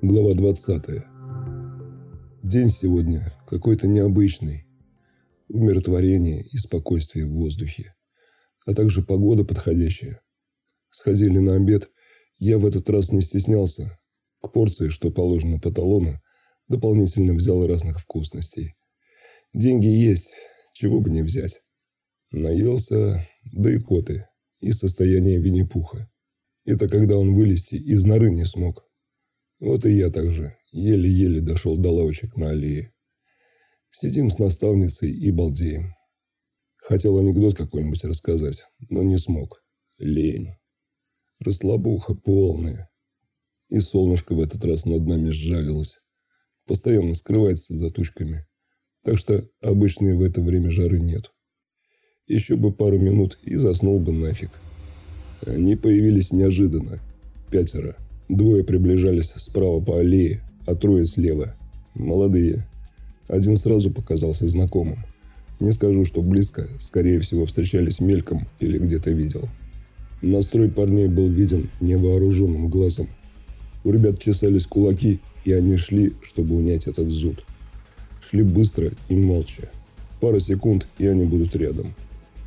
Глава 20. День сегодня какой-то необычный. Умиротворение и спокойствие в воздухе, а также погода подходящая. Сходили на обед, я в этот раз не стеснялся. К порции, что положено по талону, дополнительно взял разных вкусностей. Деньги есть, чего бы не взять. Наелся, да и коты, и состояние Винни-Пуха. Это когда он вылезти из норы не смог. Вот и я также еле-еле дошел до лавочек на аллее. Сидим с наставницей и балдеем. Хотел анекдот какой-нибудь рассказать, но не смог. Лень. Расслабуха полная. И солнышко в этот раз над нами сжалилось. Постоянно скрывается за тучками. Так что обычной в это время жары нет. Еще бы пару минут и заснул бы нафиг. Они появились неожиданно. 5. 2 приближались справа по аллее, а 3 слева. Молодые. Один сразу показался знакомым. Не скажу, что близко, скорее всего, встречались мельком или где-то видел. Настрой парней был виден невооруженным глазом. У ребят чесались кулаки, и они шли, чтобы унять этот зуд. Шли быстро и молча. Пара секунд, и они будут рядом.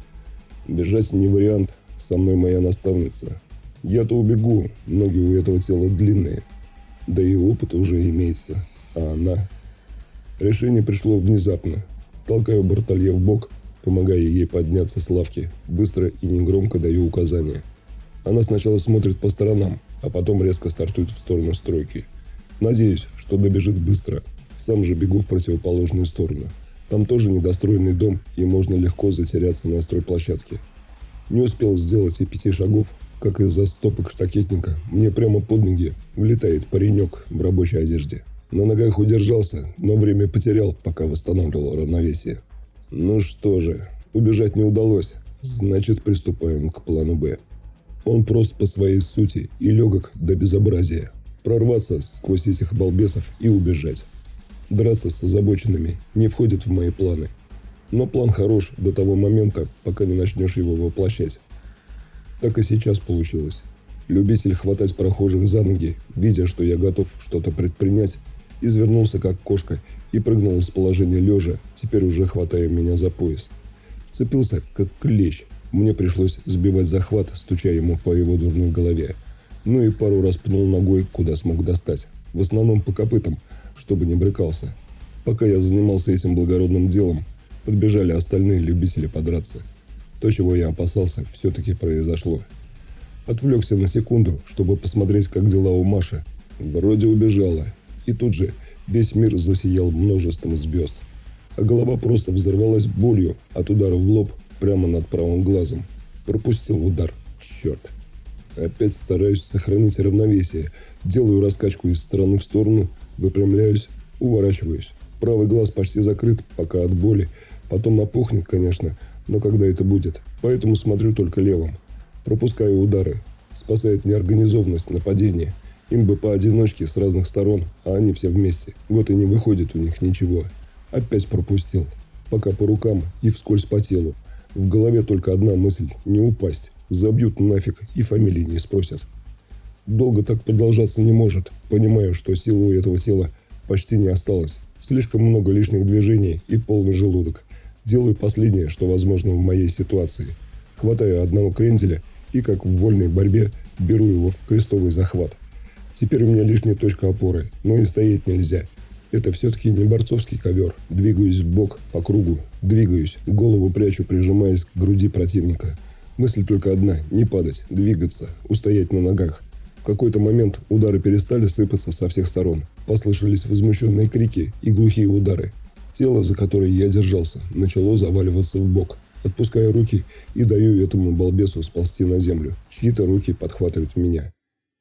Бежать не вариант, со мной моя наставница. Я-то убегу, ноги у этого тела длинные. Да и опыт уже имеется. А она... Решение пришло внезапно. Толкаю Бартолье в бок, помогая ей подняться с лавки. Быстро и негромко даю указания. Она сначала смотрит по сторонам, а потом резко стартует в сторону стройки. Надеюсь, что добежит быстро. Сам же бегу в противоположную сторону. Там тоже недостроенный дом, и можно легко затеряться на стройплощадке. Не успел сделать и 5 шагов, как из-за стопок штакетника мне прямо под ноги влетает паренек в рабочей одежде. На ногах удержался, но время потерял, пока восстанавливал равновесие. Ну что же, убежать не удалось, значит приступаем к плану «Б». Он прост по своей сути и легок до безобразия. Прорваться сквозь этих балбесов и убежать. Драться с озабоченными не входит в мои планы. Но план хорош до того момента, пока не начнешь его воплощать. Так и сейчас получилось. Любитель хватать прохожих за ноги, видя, что я готов что-то предпринять, извернулся как кошка и прыгнул из положения лежа, теперь уже хватая меня за пояс. Вцепился как клещ. Мне пришлось сбивать захват, стуча ему по его дурной голове. Ну и пару раз пнул ногой, куда смог достать. В основном по копытам, чтобы не брыкался. Пока я занимался этим благородным делом, подбежали остальные любители подраться. То, чего я опасался, все-таки произошло. Отвлекся на секунду, чтобы посмотреть, как дела у Маши. Вроде убежала. И тут же весь мир засиял множеством звезд. А голова просто взорвалась болью от удара в лоб прямо над правым глазом. Пропустил удар. Черт. Опять стараюсь сохранить равновесие. Делаю раскачку из стороны в сторону, выпрямляюсь, уворачиваюсь. Правый глаз почти закрыт, пока от боли. Потом опухнет, конечно, но когда это будет. Поэтому смотрю только левым. Пропускаю удары. Спасает неорганизованность нападения. Им бы поодиночке с разных сторон, а они все вместе. Вот и не выходит у них ничего. Опять пропустил. Пока по рукам и вскользь по телу. В голове только одна мысль – не упасть. Забьют нафиг и фамилии не спросят. Долго так продолжаться не может. Понимаю, что силы у этого тела почти не осталось. Слишком много лишних движений и полный желудок. Делаю последнее, что возможно в моей ситуации. Хватаю одного кренделя и, как в вольной борьбе, беру его в крестовый захват. Теперь у меня лишняя точка опоры, но и стоять нельзя. Это все-таки не борцовский ковер. Двигаюсь в бок, по кругу. Двигаюсь, голову прячу, прижимаясь к груди противника. Мысль только одна – не падать, двигаться, устоять на ногах. В какой-то момент удары перестали сыпаться со всех сторон. Послышались возмущенные крики и глухие удары. Тело, за которое я держался, начало заваливаться в бок. Отпускаю руки и даю этому балбесу сползти на землю. Чьи-то руки подхватывают меня.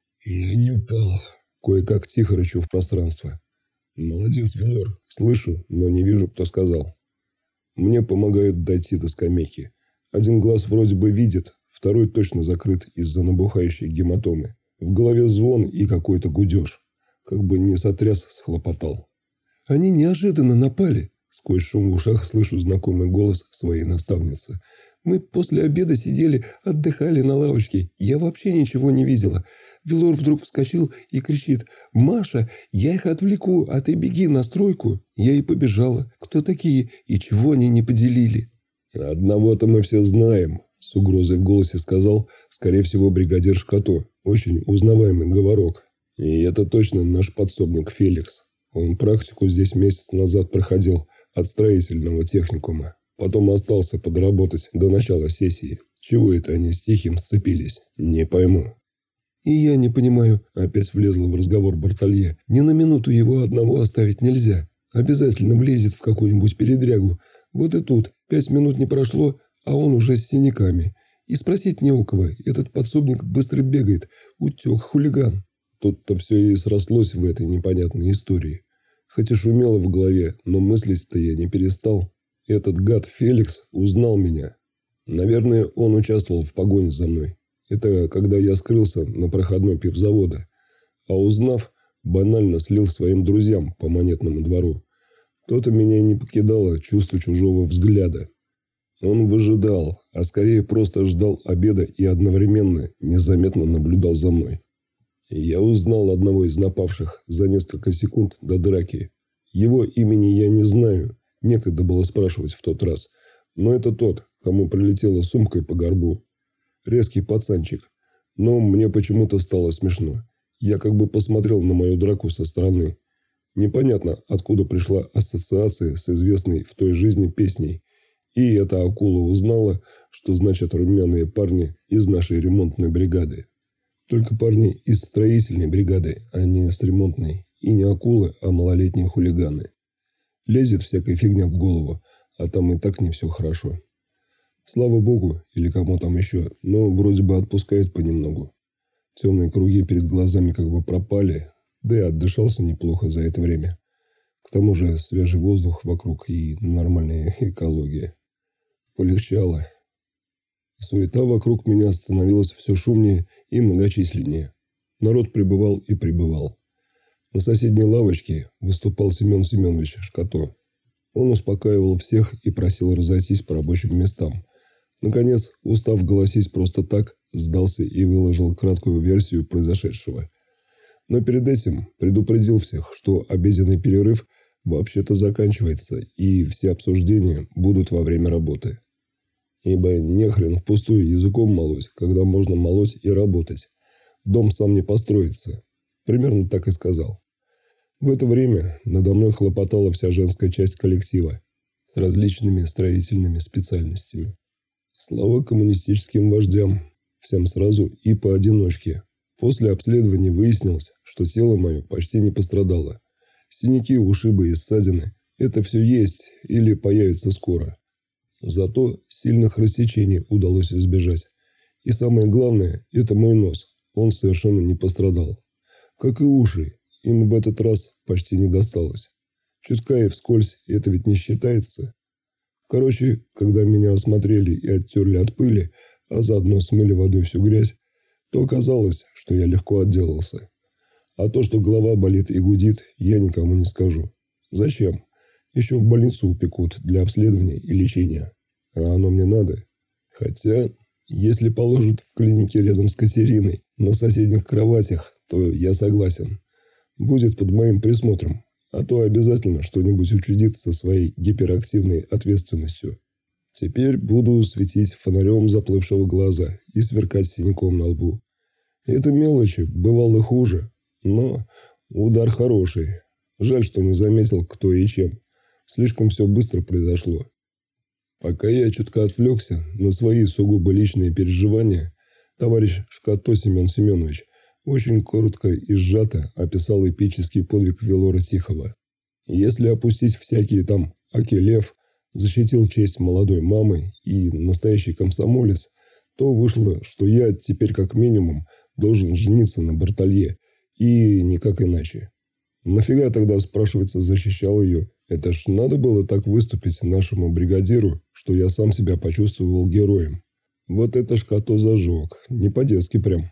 «Я не упал». Кое-как тихо рычу в пространство. «Молодец, Велор». Слышу, но не вижу, кто сказал. Мне помогают дойти до скамейки. Один глаз вроде бы видит, второй точно закрыт из-за набухающей гематомы. В голове звон и какой-то гудеж. Как бы не сотряс, схлопотал. «Они неожиданно напали». Сквозь шум в ушах слышу знакомый голос своей наставницы. «Мы после обеда сидели, отдыхали на лавочке. Я вообще ничего не видела. Велор вдруг вскочил и кричит: «Маша, я их отвлеку, а ты беги на стройку». Я и побежала. Кто такие и чего они не поделили? «Одного-то мы все знаем», – с угрозой в голосе сказал, скорее всего, бригадир Шкато. Очень узнаваемый говорок. «И это точно наш подсобник Феликс. Он практику здесь месяц назад проходил от строительного техникума. Потом остался подработать до начала сессии. Чего это они с Тихим сцепились? Не пойму». «И я не понимаю», – опять влезла в разговор Бартолье. «Ни на минуту его одного оставить нельзя. Обязательно влезет в какую-нибудь передрягу. Вот и тут 5 минут не прошло, а он уже с синяками. И спросить не у кого. Этот подсобник быстро бегает. Утек, хулиган». Тут-то все и срослось в этой непонятной истории. Хоть и шумело в голове, но мыслить-то я не перестал. Этот гад Феликс узнал меня. Наверное, он участвовал в погоне за мной. Это когда я скрылся на проходной пивзавода. А узнав, банально слил своим друзьям по Монетному двору. То-то меня и не покидало чувство чужого взгляда. Он выжидал, а скорее просто ждал обеда и одновременно незаметно наблюдал за мной. Я узнал одного из напавших за несколько секунд до драки. Его имени я не знаю, некогда было спрашивать в тот раз. Но это тот, кому прилетела сумкой по горбу. Резкий пацанчик. Но мне почему-то стало смешно. Я как бы посмотрел на мою драку со стороны. Непонятно, откуда пришла ассоциация с известной в той жизни песней. И эта акула узнала, что значат румяные парни из нашей ремонтной бригады. Только парни из строительной бригады, а не с ремонтной. И не акулы, а малолетние хулиганы. Лезет всякая фигня в голову, а там и так не все хорошо. Слава богу, или кому там еще, но вроде бы отпускает понемногу. Темные круги перед глазами как бы пропали, да и отдышался неплохо за это время. К тому же свежий воздух вокруг и нормальная экология. Полегчало. Суета вокруг меня становилась все шумнее и многочисленнее. Народ прибывал и прибывал. На соседней лавочке выступал Семен Семенович Шкато. Он успокаивал всех и просил разойтись по рабочим местам. Наконец, устав голосить просто так, сдался и выложил краткую версию произошедшего. Но перед этим предупредил всех, что обеденный перерыв вообще-то заканчивается, и все обсуждения будут во время работы. Ибо нехрен впустую языком молоть, когда можно молоть и работать. Дом сам не построится. Примерно так и сказал. В это время надо мной хлопотала вся женская часть коллектива с различными строительными специальностями. Слава коммунистическим вождям, всем сразу и поодиночке. После обследования выяснилось, что тело мое почти не пострадало. Синяки, ушибы и ссадины – это все есть или появится скоро. Зато сильных рассечений удалось избежать. И самое главное – это мой нос. Он совершенно не пострадал. Как и уши, им в этот раз почти не досталось. Чутка и вскользь это ведь не считается. Короче, когда меня осмотрели и оттерли от пыли, а заодно смыли водой всю грязь, то оказалось, что я легко отделался. А то, что голова болит и гудит, я никому не скажу. Зачем? Еще в больницу упекут для обследования и лечения. А оно мне надо. Хотя, если положат в клинике рядом с Катериной, на соседних кроватях, то я согласен. Будет под моим присмотром. А то обязательно что-нибудь учудит со своей гиперактивной ответственностью. Теперь буду светить фонарем заплывшего глаза и сверкать синяком на лбу. Это мелочи, бывало хуже. Но удар хороший. Жаль, что не заметил, кто и чем. Слишком все быстро произошло. Пока я чутко отвлекся на свои сугубо личные переживания, товарищ Шкато Семен Семенович очень коротко и сжато описал эпический подвиг Велора Тихого. Если опустить всякие там Аки-Лев, защитил честь молодой мамы и настоящий комсомолец, то вышло, что я теперь как минимум должен жениться на Бартолье, и никак иначе. Нафига тогда, спрашивается, защищал ее? Это ж надо было так выступить нашему бригадиру, что я сам себя почувствовал героем. Вот это Шкато зажег, не по-детски прям.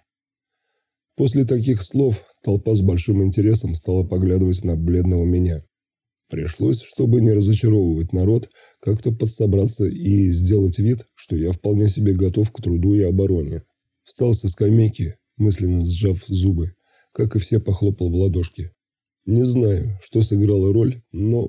После таких слов толпа с большим интересом стала поглядывать на бледного меня. Пришлось, чтобы не разочаровывать народ, как-то подсобраться и сделать вид, что я вполне себе готов к труду и обороне. Встал со скамейки, мысленно сжав зубы, как и все похлопал в ладошки. Не знаю, что сыграло роль, но,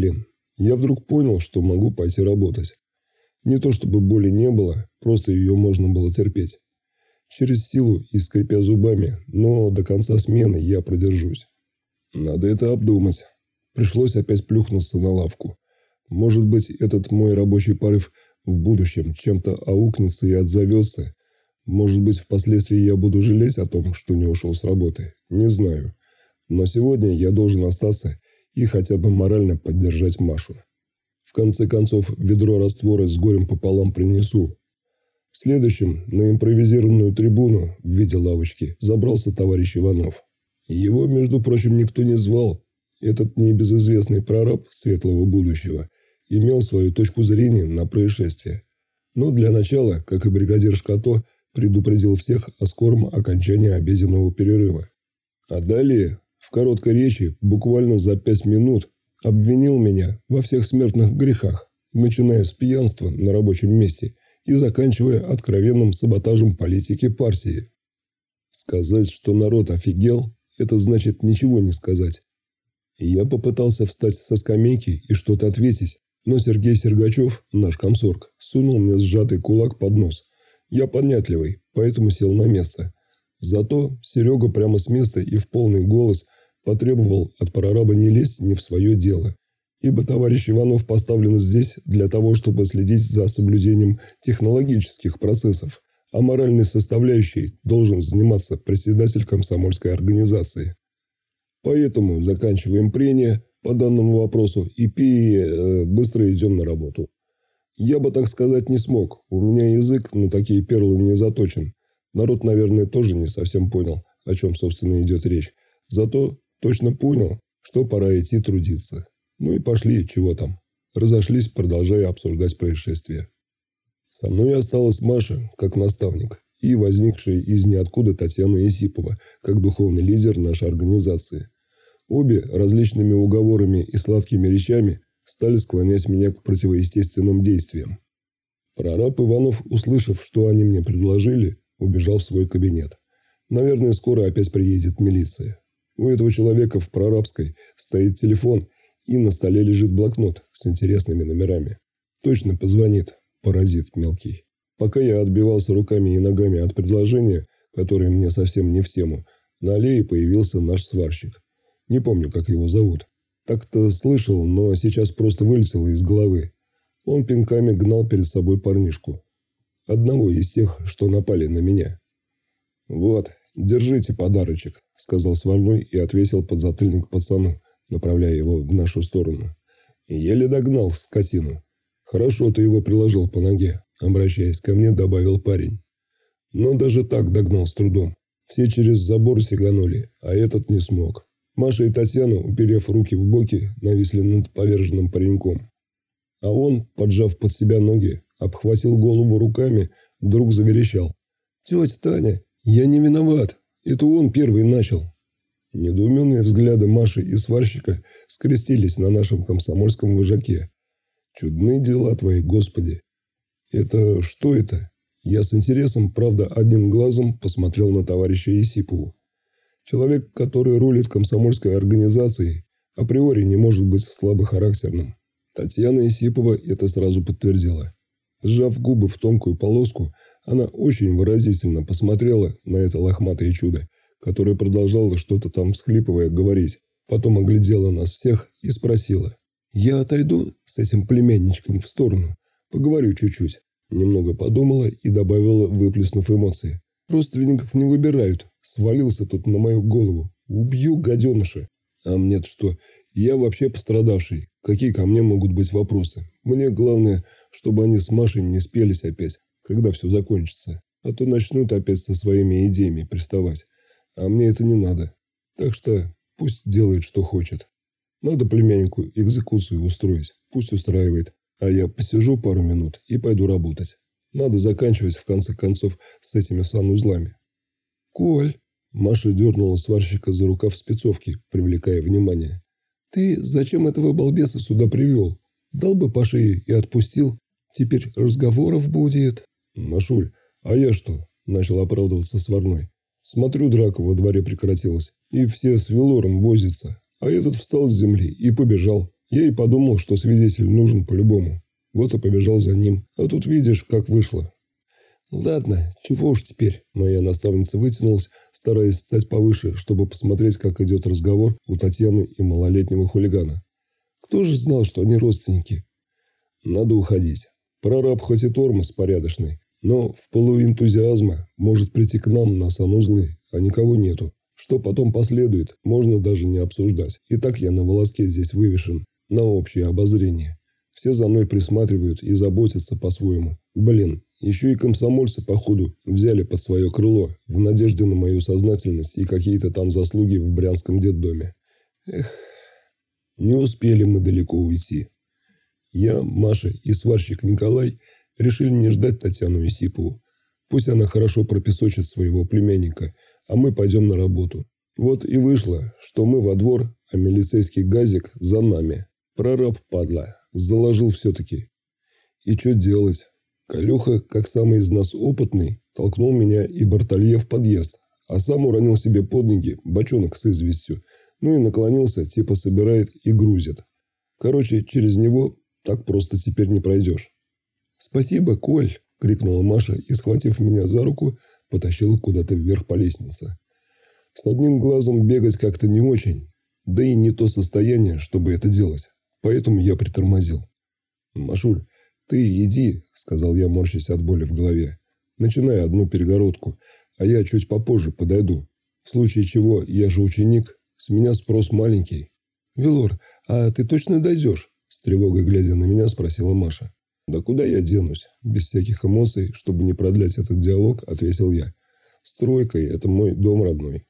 я вдруг понял, что могу пойти работать. Не то чтобы боли не было, просто ее можно было терпеть. Через силу и скрипя зубами, но до конца смены я продержусь. Надо это обдумать. Пришлось опять плюхнуться на лавку. Может быть, этот мой рабочий порыв в будущем чем-то аукнется и отзовется. Может быть, впоследствии я буду жалеть о том, что не ушел с работы. Не знаю. Но сегодня я должен остаться и хотя бы морально поддержать Машу. В конце концов, ведро раствора с горем пополам принесу. Следующим на импровизированную трибуну в виде лавочки забрался товарищ Иванов. Его, между прочим, никто не звал. Этот небезызвестный прораб светлого будущего имел свою точку зрения на происшествие. Но для начала, как и бригадир Шкато, предупредил всех о скором окончании обеденного перерыва. А далее, в короткой речи, буквально за 5 минут, обвинил меня во всех смертных грехах, начиная с пьянства на рабочем месте и заканчивая откровенным саботажем политики партии. Сказать, что народ офигел, это значит ничего не сказать. Я попытался встать со скамейки и что-то ответить, но Сергей Сергачев, наш комсорг, сунул мне сжатый кулак под нос. Я понятливый, поэтому сел на место. Зато Серега прямо с места и в полный голос потребовал от прораба не лезть не в свое дело, ибо товарищ Иванов поставлен здесь для того, чтобы следить за соблюдением технологических процессов, а моральной составляющей должен заниматься председатель комсомольской организации. Поэтому заканчиваем прения по данному вопросу и быстро идем на работу. Я бы так сказать не смог, у меня язык на такие перлы не заточен. Народ, наверное, тоже не совсем понял, о чем, собственно, идет речь. Зато точно понял, что пора идти трудиться. Ну и пошли, чего там. Разошлись, продолжая обсуждать происшествие. Со мной осталась Маша, как наставник, и возникшая из ниоткуда Татьяна Исипова, как духовный лидер нашей организации. Обе различными уговорами и сладкими речами стали склонять меня к противоестественным действиям. Прораб Иванов, услышав, что они мне предложили, убежал в свой кабинет. Наверное, скоро опять приедет милиция. У этого человека в прорабской стоит телефон, и на столе лежит блокнот с интересными номерами. Точно позвонит, паразит мелкий. Пока я отбивался руками и ногами от предложения, которое мне совсем не в тему, на аллее появился наш сварщик. Не помню, как его зовут. Так-то слышал, но сейчас просто вылетело из головы. Он пинками гнал перед собой парнишку. Одного из тех, что напали на меня. «Вот, держите подарочек», — сказал сварной и отвесил подзатыльник пацану, направляя его в нашу сторону. Еле догнал скотину. «Хорошо ты его приложил по ноге», — обращаясь ко мне, добавил парень. Но даже так догнал с трудом. Все через забор сиганули, а этот не смог. Маша и Татьяна, уперев руки в боки, нависли над поверженным пареньком. А он, поджав под себя ноги, обхватил голову руками, вдруг заверещал. «Тетя Таня, я не виноват. Это он первый начал». Недоуменные взгляды Маши и сварщика скрестились на нашем комсомольском вожаке. «Чудные дела твои, Господи!» «Это что это?» Я с интересом, правда, одним глазом посмотрел на товарища Исипову. Человек, который рулит комсомольской организацией, априори не может быть слабохарактерным. Татьяна Исипова это сразу подтвердила. Сжав губы в тонкую полоску, она очень выразительно посмотрела на это лохматое чудо, которое продолжало что-то там всхлипывая говорить. Потом оглядела нас всех и спросила. «Я отойду с этим племянничком в сторону, поговорю чуть-чуть». Немного подумала и добавила, выплеснув эмоции. «Родственников не выбирают. Свалился тут на мою голову. Убью гаденыша. А мне-то что? Я вообще пострадавший. Какие ко мне могут быть вопросы? Мне главное, чтобы они с Машей не спелись опять, когда все закончится. А то начнут опять со своими идеями приставать. А мне это не надо. Так что пусть делает, что хочет. Надо племяннику экзекуцию устроить. Пусть устраивает. А я посижу пару минут и пойду работать. Надо заканчивать, в конце концов, с этими санузлами». «Коль!» – Маша дернула сварщика за рукав спецовки, привлекая внимание. «Ты зачем этого балбеса сюда привел? Дал бы по шее и отпустил. Теперь разговоров будет». «Машуль, а я что?» – начал оправдываться сварной. Смотрю, драка во дворе прекратилась, и все с Велором возятся. А этот встал с земли и побежал. Я и подумал, что свидетель нужен по-любому. Вот и побежал за ним. А тут видишь, как вышло. Ладно, чего уж теперь. Моя наставница вытянулась, стараясь встать повыше, чтобы посмотреть, как идет разговор у Татьяны и малолетнего хулигана. Кто же знал, что они родственники? Надо уходить. Прораб хоть и тормоз порядочный, но в пылу энтузиазма может прийти к нам на санузлы, а никого нету. Что потом последует, можно даже не обсуждать. И так я на волоске здесь вывешен, на общее обозрение. Все за мной присматривают и заботятся по-своему. Блин, еще и комсомольцы, походу, взяли под свое крыло, в надежде на мою сознательность и какие-то там заслуги в брянском детдоме. Эх, не успели мы далеко уйти. Я, Маша и сварщик Николай решили не ждать Татьяну Исипову. Пусть она хорошо пропесочит своего племянника, а мы пойдем на работу. Вот и вышло, что мы во двор, а милицейский газик за нами. Прораб, падла, заложил все-таки. И что делать? Колюха, как самый из нас опытный, толкнул меня и Бартолье в подъезд, а сам уронил себе под ноги бочонок с известью, ну и наклонился, типа собирает и грузит. Короче, через него так просто теперь не пройдешь. «Спасибо, Коль!» – крикнула Маша и, схватив меня за руку, потащила куда-то вверх по лестнице. С одним глазом бегать как-то не очень, да и не то состояние, чтобы это делать, поэтому я притормозил. «Машуль, ты иди», – сказал я, морщась от боли в голове. «Начинай одну перегородку, а я чуть попозже подойду. В случае чего, я же ученик, с меня спрос маленький». «Велор, а ты точно дойдешь?» – с тревогой глядя на меня, спросила Маша. «Да куда я денусь?» Без всяких эмоций, чтобы не продлять этот диалог, ответил я. «Стройкой – это мой дом родной».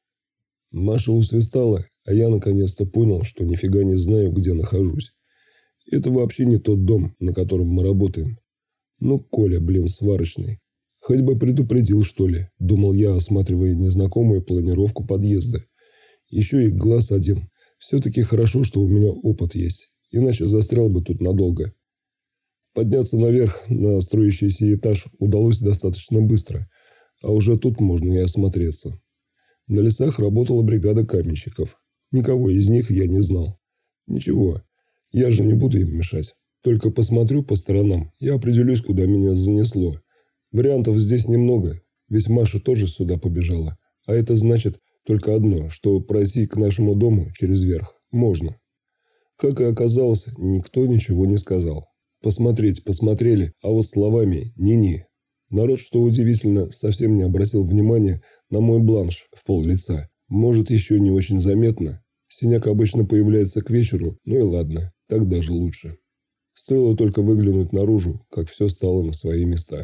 Маша усвистала, а я наконец-то понял, что нифига не знаю, где нахожусь. Это вообще не тот дом, на котором мы работаем. Ну, Коля, блин, сварочный. Хоть бы предупредил, что ли, думал я, осматривая незнакомую планировку подъезда. Еще и глаз один. Все-таки хорошо, что у меня опыт есть, иначе застрял бы тут надолго. Подняться наверх на строящийся этаж удалось достаточно быстро, а уже тут можно и осмотреться. На лесах работала бригада каменщиков. Никого из них я не знал. Ничего, я же не буду им мешать. Только посмотрю по сторонам и определюсь, куда меня занесло. Вариантов здесь немного, ведь Маша тоже сюда побежала. А это значит только одно, что пройти к нашему дому через верх можно. Как и оказалось, никто ничего не сказал. Посмотреть посмотрели, а вот словами ни-ни. Народ, что удивительно, совсем не обратил внимания на мой бланш в пол-лица. Может, еще не очень заметно. Синяк обычно появляется к вечеру, ну и ладно, так даже лучше. Стоило только выглянуть наружу, как все стало на свои места.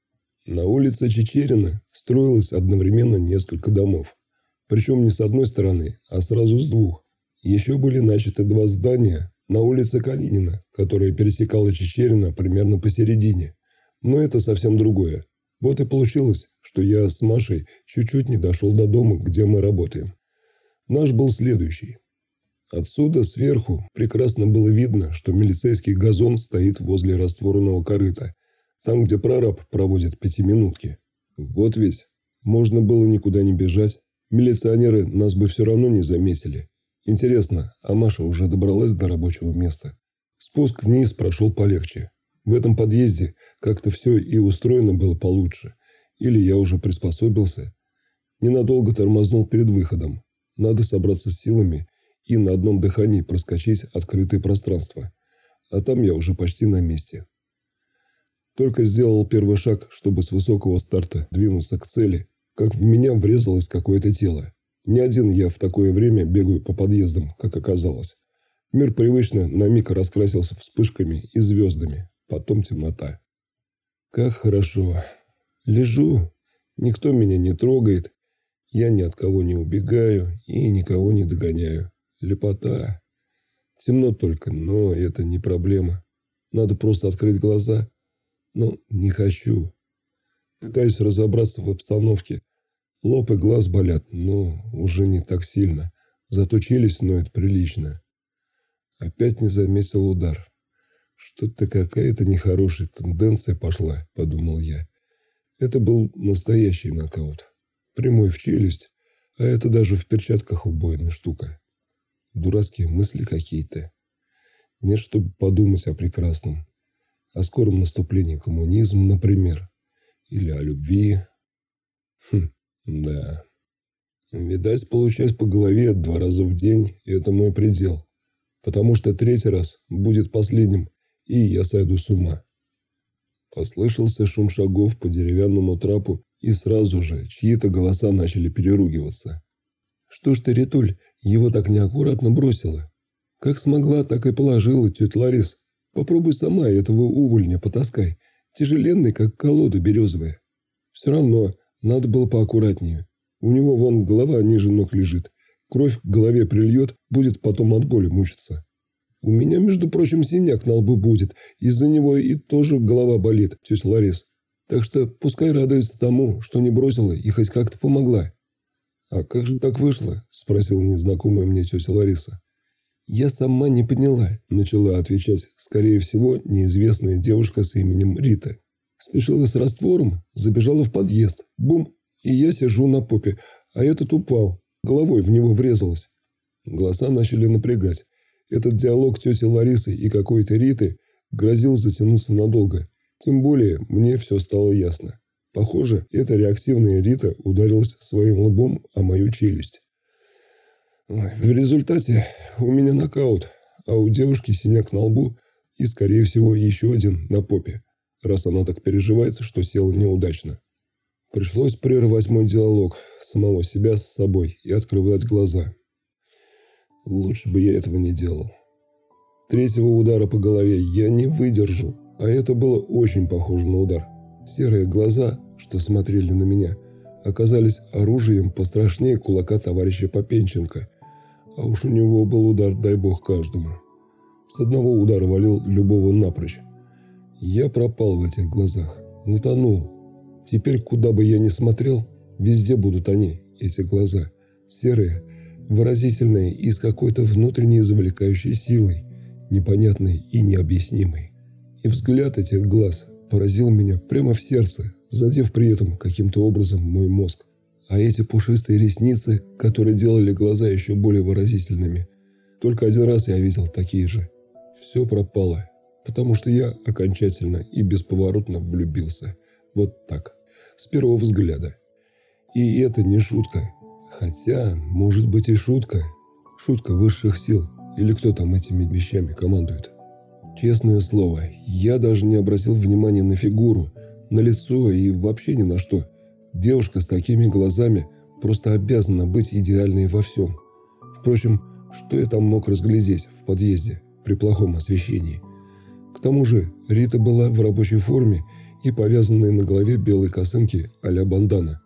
На улице Чичерина строилось одновременно несколько домов. Причем не с одной стороны, а сразу с двух. Еще были начаты два здания на улице Калинина, которая пересекала Чичерина примерно посередине. Но это совсем другое. Вот и получилось, что я с Машей чуть-чуть не дошел до дома, где мы работаем. Наш был следующий. Отсюда, сверху, прекрасно было видно, что милицейский газон стоит возле растворенного корыта, там, где прораб проводит пятиминутки. Вот ведь, можно было никуда не бежать. Милиционеры нас бы все равно не заметили. Интересно, а Маша уже добралась до рабочего места? Спуск вниз прошел полегче. В этом подъезде как-то все и устроено было получше. Или я уже приспособился. Ненадолго тормознул перед выходом. Надо собраться с силами и на одном дыхании проскочить открытое пространство. А там я уже почти на месте. Только сделал первый шаг, чтобы с высокого старта двинуться к цели, как в меня врезалось какое-то тело. Не один я в такое время бегаю по подъездам, как оказалось. Мир привычно на миг раскрасился вспышками и звездами, потом темнота. Как хорошо. Лежу, никто меня не трогает, я ни от кого не убегаю и никого не догоняю. Лепота. Темно только, но это не проблема. Надо просто открыть глаза. Но не хочу. Пытаюсь разобраться в обстановке. Лоб и глаз болят, но уже не так сильно. Зато челюсть ноет прилично. Опять не заметил удар. Что-то какая-то нехорошая тенденция пошла, подумал я. Это был настоящий нокаут. прямой в челюсть, а это даже в перчатках убойная штука. Дурацкие мысли какие-то. Нет, чтобы подумать о прекрасном. О скором наступлении коммунизма, например. Или о любви. Да. Видать, получать по голове 2 раза в день – это мой предел. Потому что 3-й раз будет последним, и я сойду с ума. Послышался шум шагов по деревянному трапу, и сразу же чьи-то голоса начали переругиваться. «Что ж ты, Ритуль, его так неаккуратно бросила? Как смогла, так и положила, тетя Ларис. Попробуй сама этого увольня потаскай. Тяжеленный, как колода березовая. Все равно, надо было поаккуратнее. У него вон голова ниже ног лежит. Кровь к голове прильет, будет потом от боли мучиться. У меня, между прочим, синяк на лбу будет. Из-за него и тоже голова болит, тетя Ларис. Так что пускай радуется тому, что не бросила и хоть как-то помогла». «А как же так вышло?» – спросила незнакомая мне тетя Лариса. «Я сама не поняла», – начала отвечать, скорее всего, неизвестная девушка с именем Рита. «Спешила с раствором, забежала в подъезд. Бум! И я сижу на попе, а этот упал. Головой в него врезалась». Голоса начали напрягать. Этот диалог тети Ларисы и какой-то Риты грозил затянуться надолго. Тем более мне все стало ясно. Похоже, эта реактивная Рита ударилась своим лбом о мою челюсть. В результате у меня нокаут, а у девушки синяк на лбу и, скорее всего, еще один на попе, раз она так переживает, что села неудачно. Пришлось прервать мой диалог самого себя с собой и открывать глаза. Лучше бы я этого не делал. 3-го удара по голове я не выдержу, а это было очень похоже на удар. Серые глаза, что смотрели на меня, оказались оружием пострашнее кулака товарища Попенченко, а уж у него был удар, дай бог, каждому. С одного удара валил любого напрочь. Я пропал в этих глазах, утонул. Теперь, куда бы я ни смотрел, везде будут они, эти глаза, серые, выразительные и с какой-то внутренней завлекающей силой, непонятной и необъяснимой. И взгляд этих глаз поразил меня прямо в сердце, задев при этом каким-то образом мой мозг. А эти пушистые ресницы, которые делали глаза еще более выразительными, только один раз я видел такие же. Все пропало, потому что я окончательно и бесповоротно влюбился. Вот так, с первого взгляда. И это не шутка. Хотя, может быть, и шутка. Шутка высших сил. Или кто там этими вещами командует. Честное слово, я даже не обратил внимания на фигуру, на лицо и вообще ни на что. Девушка с такими глазами просто обязана быть идеальной во всем. Впрочем, что я там мог разглядеть в подъезде при плохом освещении? К тому же Рита была в рабочей форме и повязанной на голове белой косынки а-ля бандана.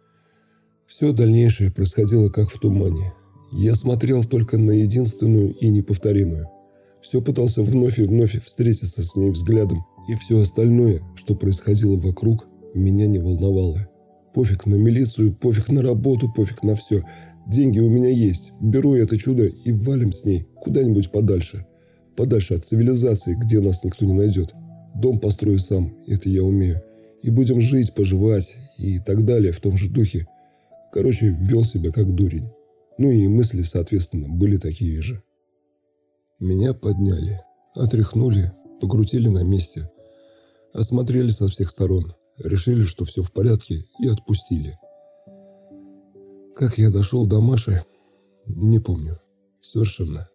Все дальнейшее происходило как в тумане. Я смотрел только на единственную и неповторимую. Все пытался вновь и вновь встретиться с ней взглядом, и все остальное, что происходило вокруг, меня не волновало. Пофиг на милицию, пофиг на работу, пофиг на все. Деньги у меня есть. Беру это чудо и валим с ней куда-нибудь подальше. Подальше от цивилизации, где нас никто не найдет. Дом построю сам, это я умею. И будем жить, поживать и так далее в том же духе. Короче, вел себя как дурень. Ну и мысли, соответственно, были такие же. Меня подняли, отряхнули, покрутили на месте. Осмотрели со всех сторон. Решили, что все в порядке, и отпустили. Как я дошел до Маши, не помню. Совершенно.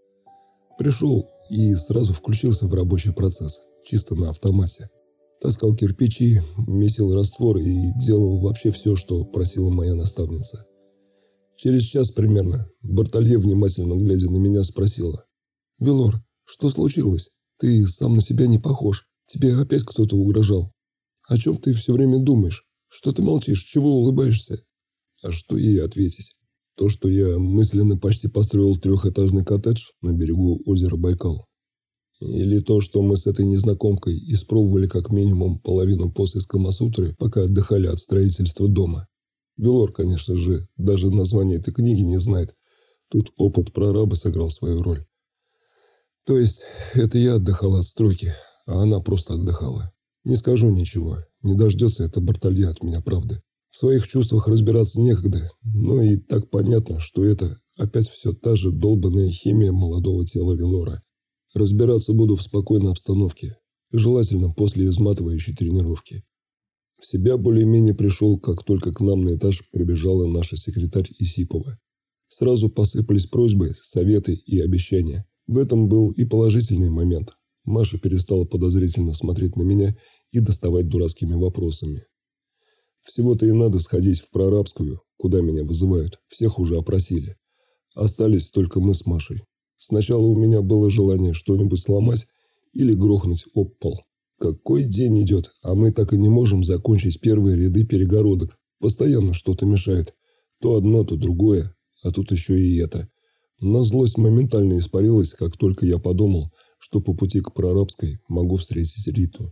Пришел и сразу включился в рабочий процесс, чисто на автомате. Таскал кирпичи, месил раствор и делал вообще все, что просила моя наставница. Через час примерно Бартолье, внимательно глядя на меня, спросила: «Велор, что случилось? Ты сам на себя не похож. Тебе опять кто-то угрожал. О чем ты все время думаешь? Что ты молчишь? Чего улыбаешься?» А что ей ответить? То, что я мысленно почти построил 3-этажный коттедж на берегу озера Байкал. Или то, что мы с этой незнакомкой испробовали как минимум половину пост из Камасутры, пока отдыхали от строительства дома. Велор, конечно же, даже название этой книги не знает. Тут опыт прораба сыграл свою роль. То есть, это я отдыхал от стройки, а она просто отдыхала. Не скажу ничего, не дождется это Бартолье от меня правды. В своих чувствах разбираться некогда, но и так понятно, что это опять все та же долбанная химия молодого тела Велора. Разбираться буду в спокойной обстановке, желательно после изматывающей тренировки. В себя более-менее пришел, как только к нам на этаж прибежала наша секретарь Исипова. Сразу посыпались просьбы, советы и обещания. В этом был и положительный момент. Маша перестала подозрительно смотреть на меня и доставать дурацкими вопросами. Всего-то и надо сходить в прорабскую, куда меня вызывают. Всех уже опросили. Остались только мы с Машей. Сначала у меня было желание что-нибудь сломать или грохнуть об пол. Какой день идет, а мы так и не можем закончить первые ряды перегородок. Постоянно что-то мешает. То одно, то другое, а тут еще и это. Но злость моментально испарилась, как только я подумал, что по пути к прорабской могу встретить Риту.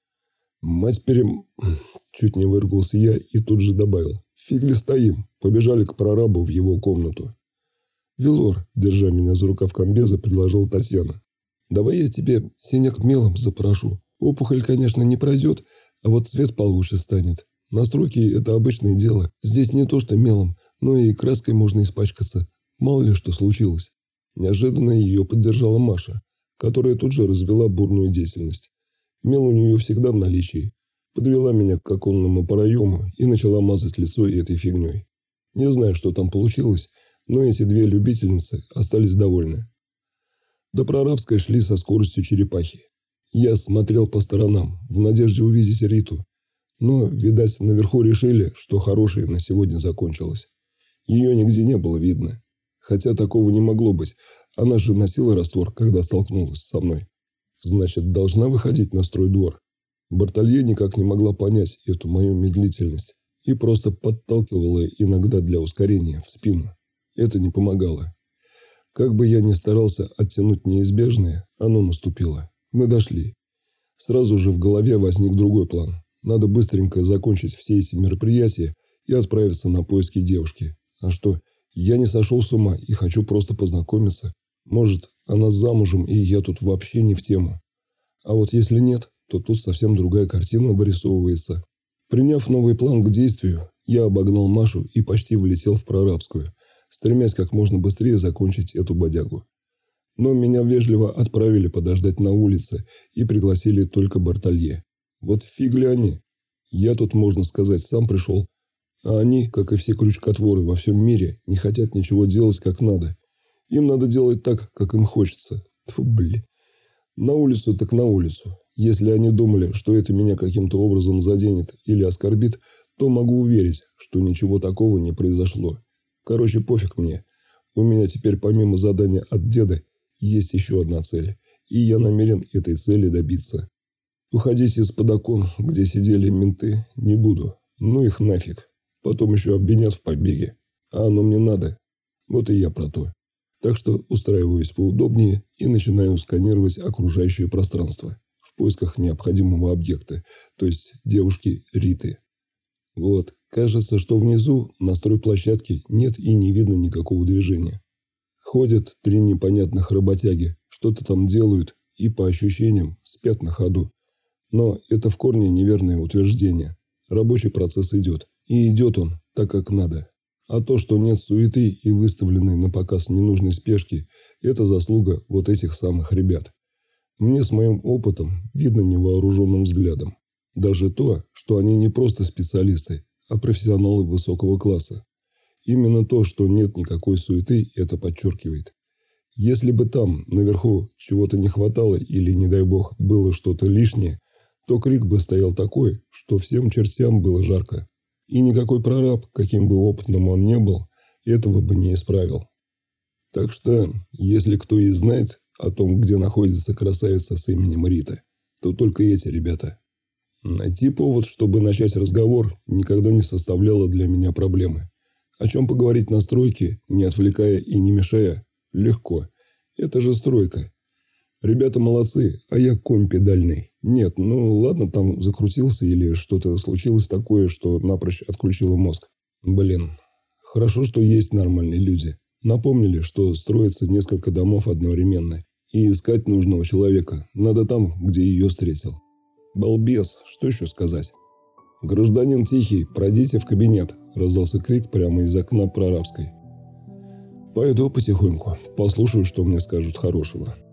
Чуть не выругался я и тут же добавил. Фиг ли стоим, побежали к прорабу в его комнату. «Велор», держа меня за рукав комбеза, предложила Татьяна. «Давай я тебе синяк мелом запрошу. Опухоль, конечно, не пройдет, а вот цвет получше станет. Настройки – это обычное дело. Здесь не то что мелом, но и краской можно испачкаться. Мало ли что случилось». Неожиданно ее поддержала Маша, которая тут же развела бурную деятельность. Мел у нее всегда в наличии. Подвела меня к оконному проему и начала мазать лицо этой фигней. Не знаю, что там получилось, но эти две любительницы остались довольны. До прорабской шли со скоростью черепахи. Я смотрел по сторонам, в надежде увидеть Риту. Но, видать, наверху решили, что хорошее на сегодня закончилось. Ее нигде не было видно. Хотя такого не могло быть. Она же носила раствор, когда столкнулась со мной. Значит, должна выходить на стройдвор. Бартолье никак не могла понять эту мою медлительность и просто подталкивала иногда для ускорения в спину. Это не помогало. Как бы я ни старался оттянуть неизбежное, оно наступило. Мы дошли. Сразу же в голове возник другой план. Надо быстренько закончить все эти мероприятия и отправиться на поиски девушки. А что, я не сошел с ума и хочу просто познакомиться. Может, она замужем, и я тут вообще не в тему. А вот если нет, то тут совсем другая картина вырисовывается. Приняв новый план к действию, я обогнал Машу и почти влетел в прорабскую, стремясь как можно быстрее закончить эту бодягу. Но меня вежливо отправили подождать на улице и пригласили только Бартолье. Вот фиг ли они. Я тут, можно сказать, сам пришел. А они, как и все крючкотворы во всем мире, не хотят ничего делать как надо. Им надо делать так, как им хочется. Фу, блин. На улицу так на улицу. Если они думали, что это меня каким-то образом заденет или оскорбит, то могу уверить, что ничего такого не произошло. Короче, пофиг мне. У меня теперь помимо задания от деда есть еще одна цель, и я намерен этой цели добиться. Уходить из-под окон, где сидели менты, не буду. Ну их нафиг. Потом еще обвинят в побеге. А оно мне надо. Вот и я про то. Так что устраиваюсь поудобнее и начинаю сканировать окружающее пространство в поисках необходимого объекта, то есть девушки Риты. Вот, кажется, что внизу на стройплощадке нет и не видно никакого движения. Ходят три непонятных работяги, что-то там делают и, по ощущениям, спят на ходу. Но это в корне неверное утверждение. Рабочий процесс идет. И идет он так, как надо. А то, что нет суеты и выставленной на показ ненужной спешки, это заслуга вот этих самых ребят. Мне с моим опытом видно невооруженным взглядом. Даже то, что они не просто специалисты, а профессионалы высокого класса. Именно то, что нет никакой суеты, это подчеркивает. Если бы там, наверху, чего-то не хватало или, не дай бог, было что-то лишнее, то крик бы стоял такой, что всем чертям было жарко. И никакой прораб, каким бы опытным он ни был, этого бы не исправил. Так что, если кто и знает о том, где находится красавица с именем Рита, то только эти ребята. Найти повод, чтобы начать разговор, никогда не составляло для меня проблемы. О чем поговорить на стройке, не отвлекая и не мешая, легко. Это же стройка. Ребята молодцы, а я конь педальный. Нет, ну ладно, там закрутился или что-то случилось такое, что напрочь отключило мозг. Блин, хорошо, что есть нормальные люди. Напомнили, что строится несколько домов одновременно. И искать нужного человека надо там, где ее встретил. Балбес, что еще сказать? «Гражданин Тихий, пройдите в кабинет», – раздался крик прямо из окна Прорабской. «Пойду потихоньку, послушаю, что мне скажут хорошего».